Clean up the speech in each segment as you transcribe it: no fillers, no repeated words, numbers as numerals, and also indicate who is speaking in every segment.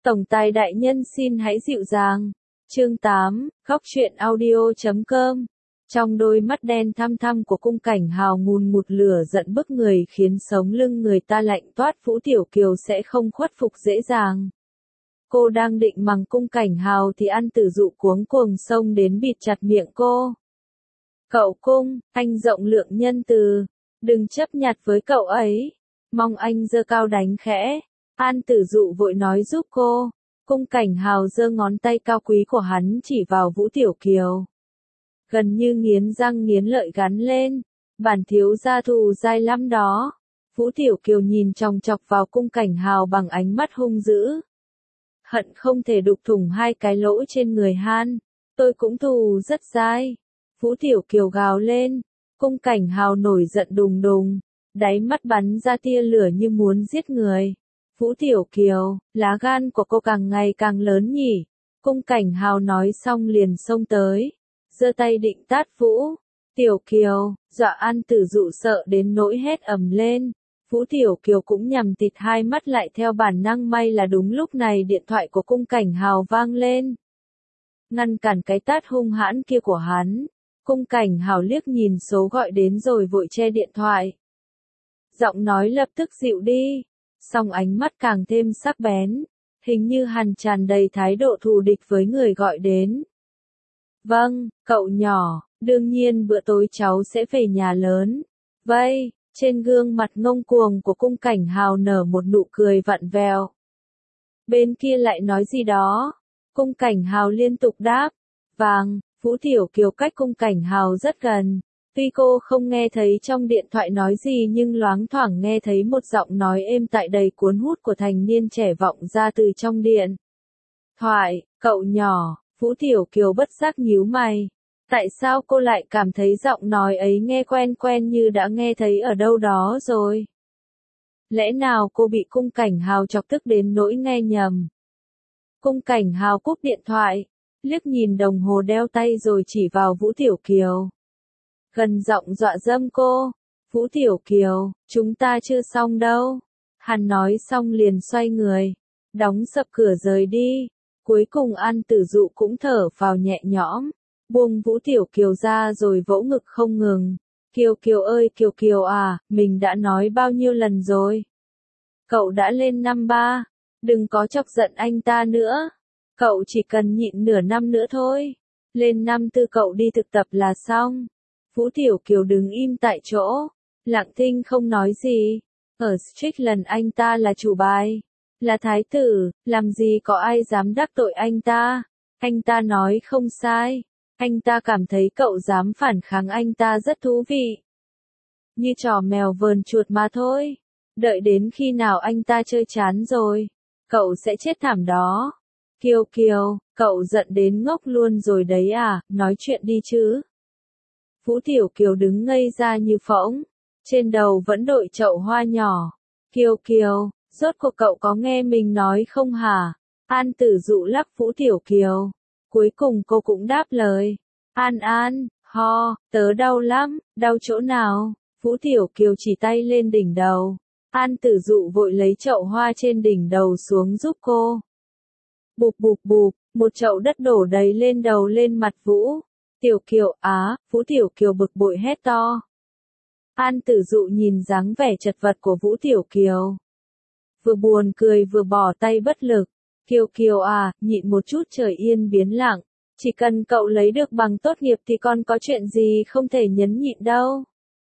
Speaker 1: Tổng tài đại nhân xin hãy dịu dàng. Chương 8, Góc truyện audio.com. Trong đôi mắt đen thăm thăm của cung cảnh hào ngùn ngụt lửa giận bức người khiến sống lưng người ta lạnh toát. Vũ Tiểu Kiều sẽ không khuất phục dễ dàng. Cô đang định mắng cung cảnh hào thì An Tử Dụ cuống cuồng xông đến bịt chặt miệng cô. Cậu cung, anh rộng lượng nhân từ, đừng chấp nhặt với cậu ấy, mong anh giơ cao đánh khẽ. An Tử Dụ vội nói giúp cô. Cung cảnh hào giơ ngón tay cao quý của hắn chỉ vào Vũ Tiểu Kiều. Gần như nghiến răng nghiến lợi gắn lên. Bản thiếu gia thù dai lắm đó. Vũ Tiểu Kiều nhìn chòng chọc vào cung cảnh hào bằng ánh mắt hung dữ. Hận không thể đục thủng hai cái lỗ trên người hắn. Tôi cũng thù rất dai. Vũ Tiểu Kiều gào lên. Cung cảnh hào nổi giận đùng đùng. Đáy mắt bắn ra tia lửa như muốn giết người. Vũ Tiểu Kiều, lá gan của cô càng ngày càng lớn nhỉ. Cung cảnh hào nói xong liền xông tới. Giơ tay định tát Vũ Tiểu Kiều, dọa An Tử Dụ sợ đến nỗi hét ầm lên. Vũ Tiểu Kiều cũng nhằm tịt hai mắt lại theo bản năng, may là đúng lúc này điện thoại của cung cảnh hào vang lên. Ngăn cản cái tát hung hãn kia của hắn. Cung cảnh hào liếc nhìn số gọi đến rồi vội che điện thoại. Giọng nói lập tức dịu đi. Song ánh mắt càng thêm sắc bén, hình như hắn tràn đầy thái độ thù địch với người gọi đến. Vâng, cậu nhỏ, đương nhiên bữa tối cháu sẽ về nhà lớn. Vây, trên gương mặt ngông cuồng của cung cảnh hào nở một nụ cười vặn vẹo. Bên kia lại nói gì đó, cung cảnh hào liên tục đáp. Vàng, Vũ Tiểu Kiều cách cung cảnh hào rất gần. Tuy cô không nghe thấy trong điện thoại nói gì nhưng loáng thoảng nghe thấy một giọng nói êm tại đầy cuốn hút của thanh niên trẻ vọng ra từ trong điện thoại. Cậu nhỏ, Vũ Tiểu Kiều bất giác nhíu mày. Tại sao cô lại cảm thấy giọng nói ấy nghe quen quen như đã nghe thấy ở đâu đó rồi? Lẽ nào cô bị cung cảnh hào chọc tức đến nỗi nghe nhầm? Cung cảnh hào cúp điện thoại, liếc nhìn đồng hồ đeo tay rồi chỉ vào Vũ Tiểu Kiều. Gần giọng dọa dâm cô. Vũ Tiểu Kiều, chúng ta chưa xong đâu. Hắn nói xong liền xoay người, đóng sập cửa rời đi. Cuối cùng An Tử Dụ cũng thở phào nhẹ nhõm, buông Vũ Tiểu Kiều ra rồi vỗ ngực không ngừng. Kiều Kiều ơi Kiều Kiều à, mình đã nói bao nhiêu lần rồi. Cậu đã lên năm 3, đừng có chọc giận anh ta nữa. Cậu chỉ cần nhịn nửa năm nữa thôi. Lên năm 4 cậu đi thực tập là xong. Vũ Tiểu Kiều đứng im tại chỗ, lặng thinh không nói gì. Ở Strickland anh ta là chủ bài, là thái tử, làm gì có ai dám đắc tội anh ta. Anh ta nói không sai, anh ta cảm thấy cậu dám phản kháng anh ta rất thú vị. Như trò mèo vờn chuột mà thôi. Đợi đến khi nào anh ta chơi chán rồi, cậu sẽ chết thảm đó. Kiều Kiều, cậu giận đến ngốc luôn rồi đấy à, nói chuyện đi chứ. Vũ Tiểu Kiều đứng ngây ra như phỗng, trên đầu vẫn đội chậu hoa nhỏ. Kiều Kiều, rốt cuộc cậu có nghe mình nói không hả? An Tử Dụ lắc Vũ Tiểu Kiều. Cuối cùng cô cũng đáp lời. An An, ho, tớ đau lắm, đau chỗ nào? Vũ Tiểu Kiều chỉ tay lên đỉnh đầu. An Tử Dụ vội lấy chậu hoa trên đỉnh đầu xuống giúp cô. Bụp bụp bụp, một chậu đất đổ đầy lên đầu lên mặt Vũ Tiểu Kiều. Vũ Tiểu Kiều bực bội hét to. An Tử Dụ nhìn dáng vẻ chật vật của Vũ Tiểu Kiều, vừa buồn cười vừa bỏ tay bất lực. Kiều Kiều à, nhịn một chút trời yên biến lặng. Chỉ cần cậu lấy được bằng tốt nghiệp thì còn có chuyện gì không thể nhẫn nhịn đâu.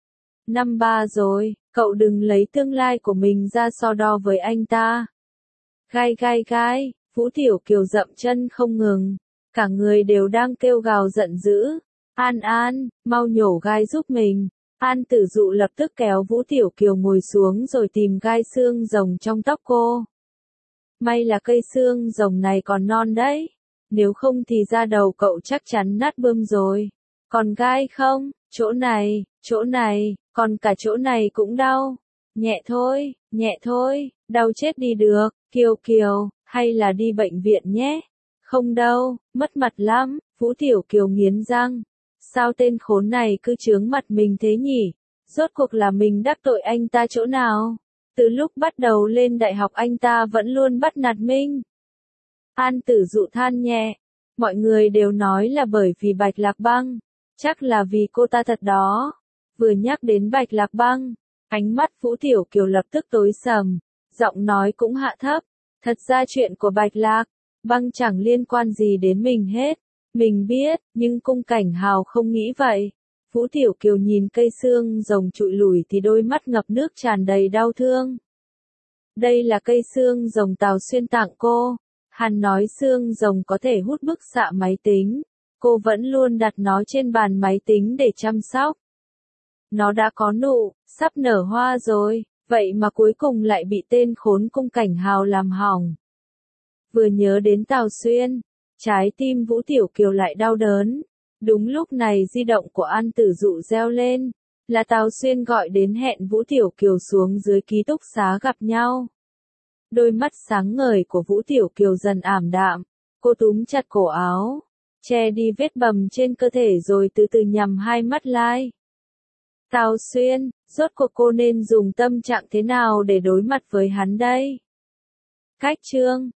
Speaker 1: Năm 3 rồi, cậu đừng lấy tương lai của mình ra so đo với anh ta. Gai gai gai, Vũ Tiểu Kiều dậm chân không ngừng. Cả người đều đang kêu gào giận dữ. An An, mau nhổ gai giúp mình. An Tử Dụ lập tức kéo Vũ Tiểu Kiều ngồi xuống rồi tìm gai xương rồng trong tóc cô. May là cây xương rồng này còn non đấy. Nếu không thì da đầu cậu chắc chắn nát bươm rồi. Còn gai không? Chỗ này, còn cả chỗ này cũng đau. Nhẹ thôi, đau chết đi được. Kiều Kiều, hay là đi bệnh viện nhé. Không đâu, mất mặt lắm. Vũ Tiểu Kiều nghiến răng. Sao tên khốn này cứ chướng mặt mình thế nhỉ? Rốt cuộc là mình đắc tội anh ta chỗ nào? Từ lúc bắt đầu lên đại học anh ta vẫn luôn bắt nạt mình. An Tử Dụ than nhẹ. Mọi người đều nói là bởi vì Bạch Lạc Băng. Chắc là vì cô ta thật đó. Vừa nhắc đến Bạch Lạc Băng, ánh mắt Vũ Tiểu Kiều lập tức tối sầm, giọng nói cũng hạ thấp. Thật ra chuyện của Bạch Lạc Băng chẳng liên quan gì đến mình hết. Mình biết, nhưng Cung Cảnh Hào không nghĩ vậy. Vũ Tiểu Kiều nhìn cây xương rồng trụi lủi thì đôi mắt ngập nước tràn đầy đau thương. Đây là cây xương rồng Tào Xuyên tặng cô. Hắn nói xương rồng có thể hút bức xạ máy tính. Cô vẫn luôn đặt nó trên bàn máy tính để chăm sóc. Nó đã có nụ, sắp nở hoa rồi, vậy mà cuối cùng lại bị tên khốn Cung Cảnh Hào làm hỏng. Vừa nhớ đến Tào Xuyên, trái tim Vũ Tiểu Kiều lại đau đớn. Đúng lúc này di động của An Tử Dụ reo lên, là Tào Xuyên gọi đến hẹn Vũ Tiểu Kiều xuống dưới ký túc xá gặp nhau. Đôi mắt sáng ngời của Vũ Tiểu Kiều dần ảm đạm, cô túm chặt cổ áo, che đi vết bầm trên cơ thể rồi từ từ nhắm hai mắt lại. Tào Xuyên, rốt cuộc cô nên dùng tâm trạng thế nào để đối mặt với hắn đây? Cách chương